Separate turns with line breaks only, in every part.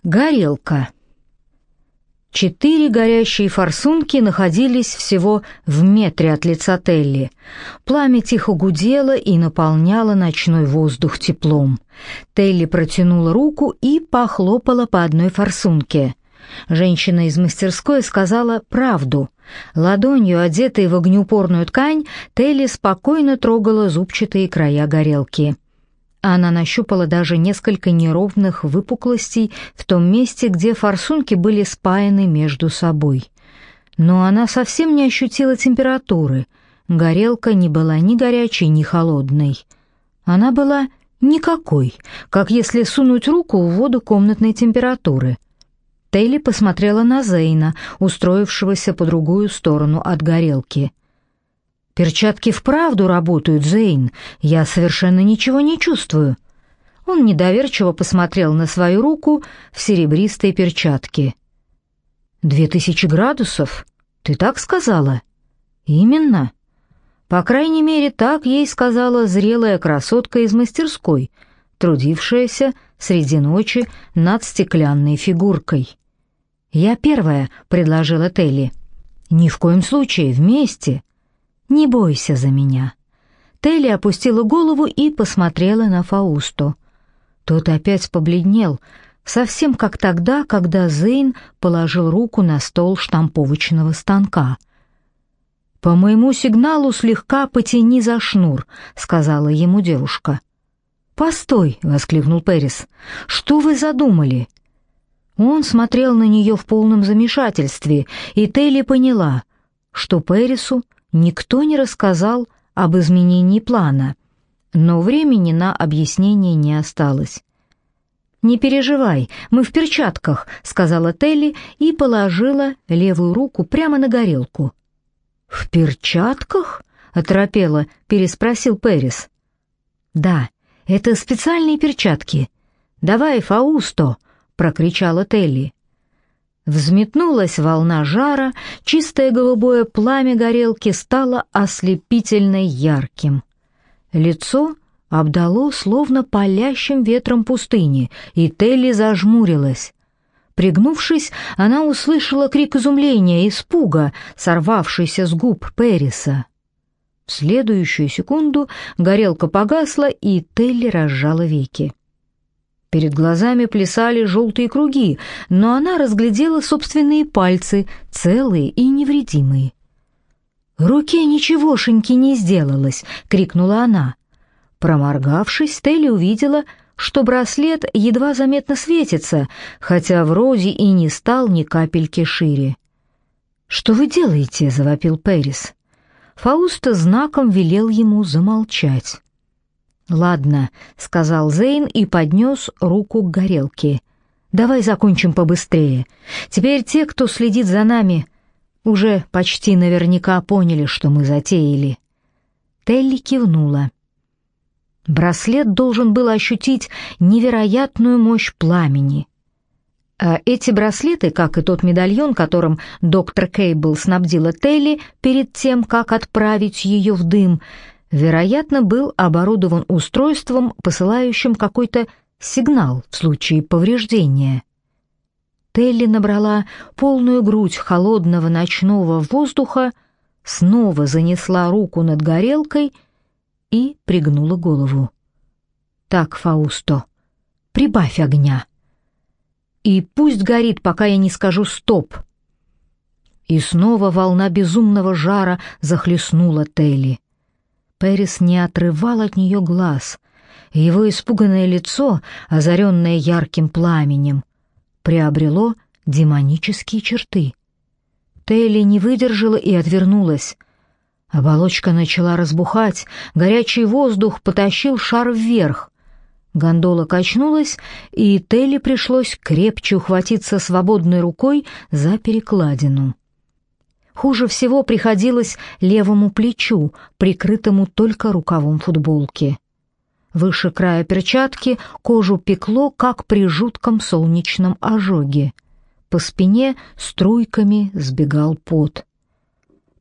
Горелка. 4 горящие форсунки находились всего в метре от лица Телли. Пламя тихо гудело и наполняло ночной воздух теплом. Телли протянула руку и похлопала по одной форсунке. Женщина из мастерской сказала правду. Ладонью, одетой в огнеупорную ткань, Телли спокойно трогала зубчатые края горелки. Она нащупала даже несколько неровных выпуклостей в том месте, где форсунки были спаяны между собой. Но она совсем не ощутила температуры. Горелка не была ни горячей, ни холодной. Она была никакой, как если сунуть руку в воду комнатной температуры. Телли посмотрела на Зейна, устроившегося по другую сторону от горелки. «Перчатки вправду работают, Зейн. Я совершенно ничего не чувствую». Он недоверчиво посмотрел на свою руку в серебристой перчатке. 2000 градусов? Ты так сказала?» «Именно. По крайней мере, так ей сказала зрелая красотка из мастерской, трудившаяся среди ночи над стеклянной фигуркой». «Я первая», — предложила Телли. «Ни в коем случае, вместе. Не бойся за меня». Телли опустила голову и посмотрела на Фаусту. Тот опять побледнел, совсем как тогда, когда Зейн положил руку на стол штамповочного станка. «По моему сигналу слегка потяни за шнур», — сказала ему девушка. «Постой», — воскликнул Пэрис, — «что вы задумали?» Он смотрел на нее в полном замешательстве, и Телли поняла, что Пэрису никто не рассказал об изменении плана, но времени на объяснение не осталось. «Не переживай, мы в перчатках», — сказала Телли и положила левую руку прямо на горелку. «В перчатках?» — оторопело переспросил Пэрис. «Да, это специальные перчатки. Давай, Фаусто!» — прокричала Телли. Взметнулась волна жара, чистое голубое пламя горелки стало ослепительно ярким. Лицо обдало словно палящим ветром пустыни, и Телли зажмурилась. Пригнувшись, она услышала крик изумления и испуга, сорвавшийся с губ Пэриса. В следующую секунду горелка погасла, и Телли разжала веки. Перед глазами плясали желтые круги, но она разглядела собственные пальцы, целые и невредимые. «Руке ничегошеньки не сделалось!» — крикнула она. Проморгавшись, Телли увидела, что браслет едва заметно светится, хотя вроде и не стал ни капельки шире. «Что вы делаете?» — завопил Пэрис. Фауста знаком велел ему замолчать. «Ладно», — сказал Зейн и поднес руку к горелке. «Давай закончим побыстрее. Теперь те, кто следит за нами, уже почти наверняка поняли, что мы затеяли». Телли кивнула. Браслет должен был ощутить невероятную мощь пламени. А эти браслеты, как и тот медальон, которым доктор Кейбл снабдила Телли перед тем, как отправить ее в дым, вероятно, был оборудован устройством, посылающим какой-то сигнал в случае повреждения. Телли набрала полную грудь холодного ночного воздуха, снова занесла руку над горелкой и пригнула голову. «Так, Фаусто, прибавь огня. И пусть горит, пока я не скажу «стоп». И снова волна безумного жара захлестнула Телли. Пэрис не отрывал от нее глаз. Его испуганное лицо, озаренное ярким пламенем, приобрело демонические черты. Телли не выдержала и отвернулась. Оболочка начала разбухать, горячий воздух потащил шар вверх. Гондола качнулась, и Телли пришлось крепче ухватиться свободной рукой за перекладину. Хуже всего приходилось левому плечу, прикрытому только рукавом футболки. Выше края перчатки кожу пекло, как при жутком солнечном ожоге. По спине струйками сбегал пот.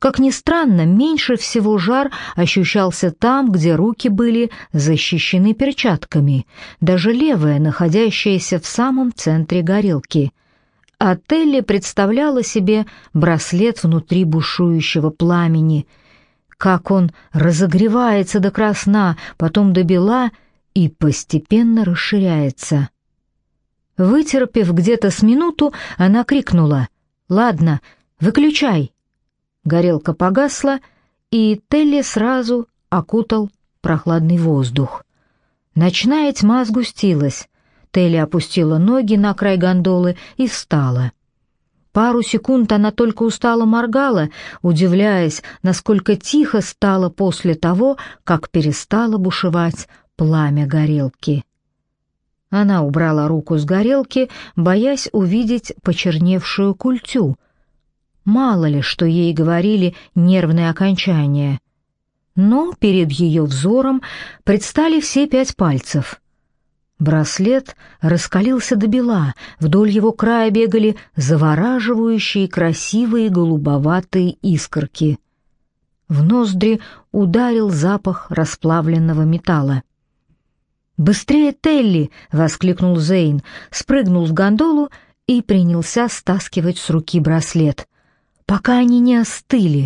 Как ни странно, меньше всего жар ощущался там, где руки были защищены перчатками, даже левая, находящаяся в самом центре горелки. А Телли представляла себе браслет внутри бушующего пламени, как он разогревается до красна, потом до бела и постепенно расширяется. Вытерпев где-то с минуту, она крикнула: «Ладно, выключай». Горелка погасла, и Телли сразу окутал прохладный воздух. Ночная тьма сгустилась. Телли опустила ноги на край гондолы и встала. Пару секунд она только устало моргала, удивляясь, насколько тихо стало после того, как перестало бушевать пламя горелки. Она убрала руку с горелки, боясь увидеть почерневшую культю. Мало ли, что ей говорили нервные окончания. Но перед ее взором предстали все 5 пальцев. Браслет раскалился до бела, вдоль его края бегали завораживающие красивые голубоватые искорки. В ноздри ударил запах расплавленного металла. «Быстрее, Телли!» — воскликнул Зейн, спрыгнул в гондолу и принялся стаскивать с руки браслет, пока они не остыли.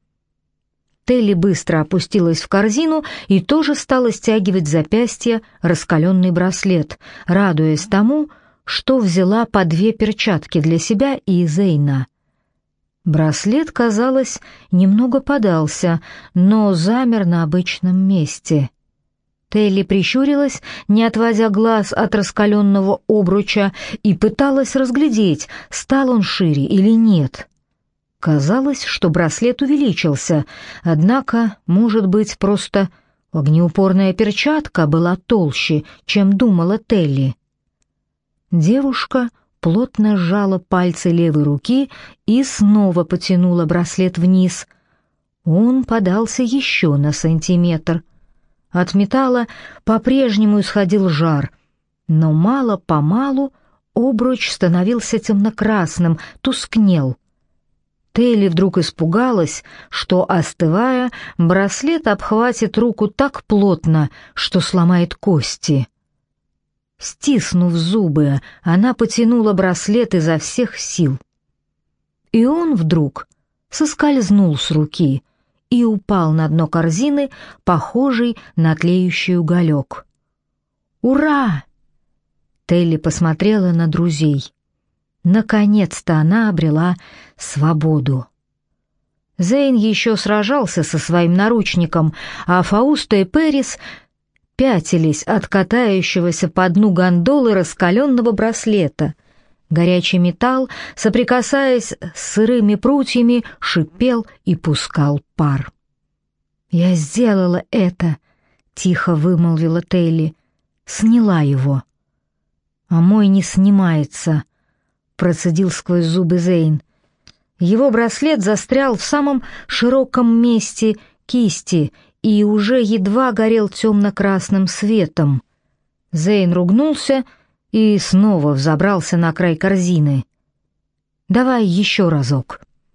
Телли быстро опустилась в корзину и тоже стала стягивать с запястья раскаленный браслет, радуясь тому, что взяла по 2 перчатки для себя и Зейна. Браслет, казалось, немного подался, но замер на обычном месте. Телли прищурилась, не отводя глаз от раскаленного обруча, и пыталась разглядеть, стал он шире или нет. Казалось, что браслет увеличился, однако, может быть, просто огнеупорная перчатка была толще, чем думала Телли. Девушка плотно сжала пальцы левой руки и снова потянула браслет вниз. Он подался еще на сантиметр. От металла по-прежнему исходил жар, но мало-помалу обруч становился темно-красным, тускнел. Телли вдруг испугалась, что, остывая, браслет обхватит руку так плотно, что сломает кости. Стиснув зубы, она потянула браслет изо всех сил. И он вдруг соскользнул с руки и упал на дно корзины, похожей на тлеющий уголек. «Ура!» Телли посмотрела на друзей. Наконец-то она обрела свободу. Зейн еще сражался со своим наручником, а Фауста и Перис пятились от катающегося по дну гондолы раскаленного браслета. Горячий металл, соприкасаясь с сырыми прутьями, шипел и пускал пар. «Я сделала это», — тихо вымолвила Телли. «Сняла его». «А мой не снимается», — процедил сквозь зубы Зейн. Его браслет застрял в самом широком месте кисти и уже едва горел темно-красным светом. Зейн ругнулся и снова взобрался на край корзины. «Давай еще разок».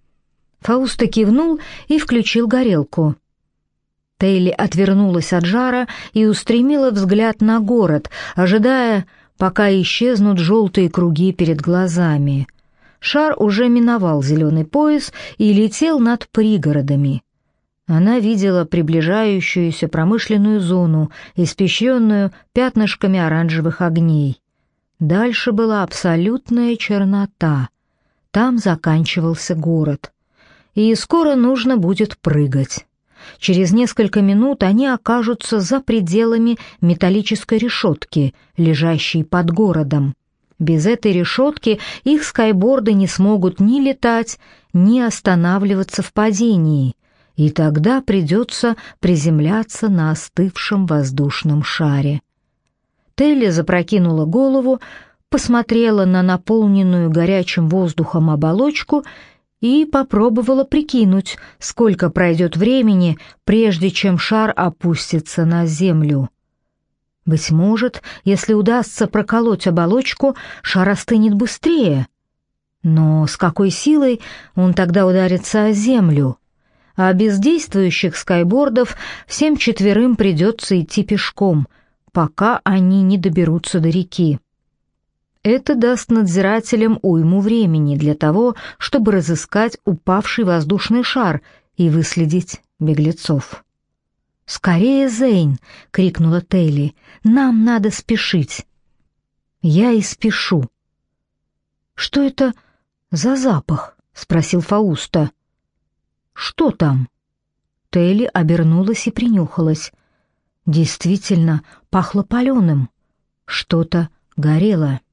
Фауста кивнул и включил горелку. Телли отвернулась от жара и устремила взгляд на город, ожидая, пока исчезнут желтые круги перед глазами. Шар уже миновал зеленый пояс и летел над пригородами. Она видела приближающуюся промышленную зону, испещренную пятнышками оранжевых огней. Дальше была абсолютная чернота. Там заканчивался город. И скоро нужно будет прыгать. Через несколько минут они окажутся за пределами металлической решетки, лежащей под городом. Без этой решетки их скайборды не смогут ни летать, ни останавливаться в падении, и тогда придется приземляться на остывшем воздушном шаре. Телли запрокинула голову, посмотрела на наполненную горячим воздухом оболочку и попробовала прикинуть, сколько пройдет времени, прежде чем шар опустится на землю. Быть может, если удастся проколоть оболочку, шар остынет быстрее. Но с какой силой он тогда ударится о землю? А без действующих скайбордов всем четверым придется идти пешком, пока они не доберутся до реки. Это даст надзирателям уйму времени для того, чтобы разыскать упавший воздушный шар и выследить беглецов. «Скорее, Зейн!» — крикнула Телли. «Нам надо спешить!» «Я и спешу!» «Что это за запах?» — спросил Фауста. «Что там?» Телли обернулась и принюхалась. Действительно, пахло паленым. Что-то горело.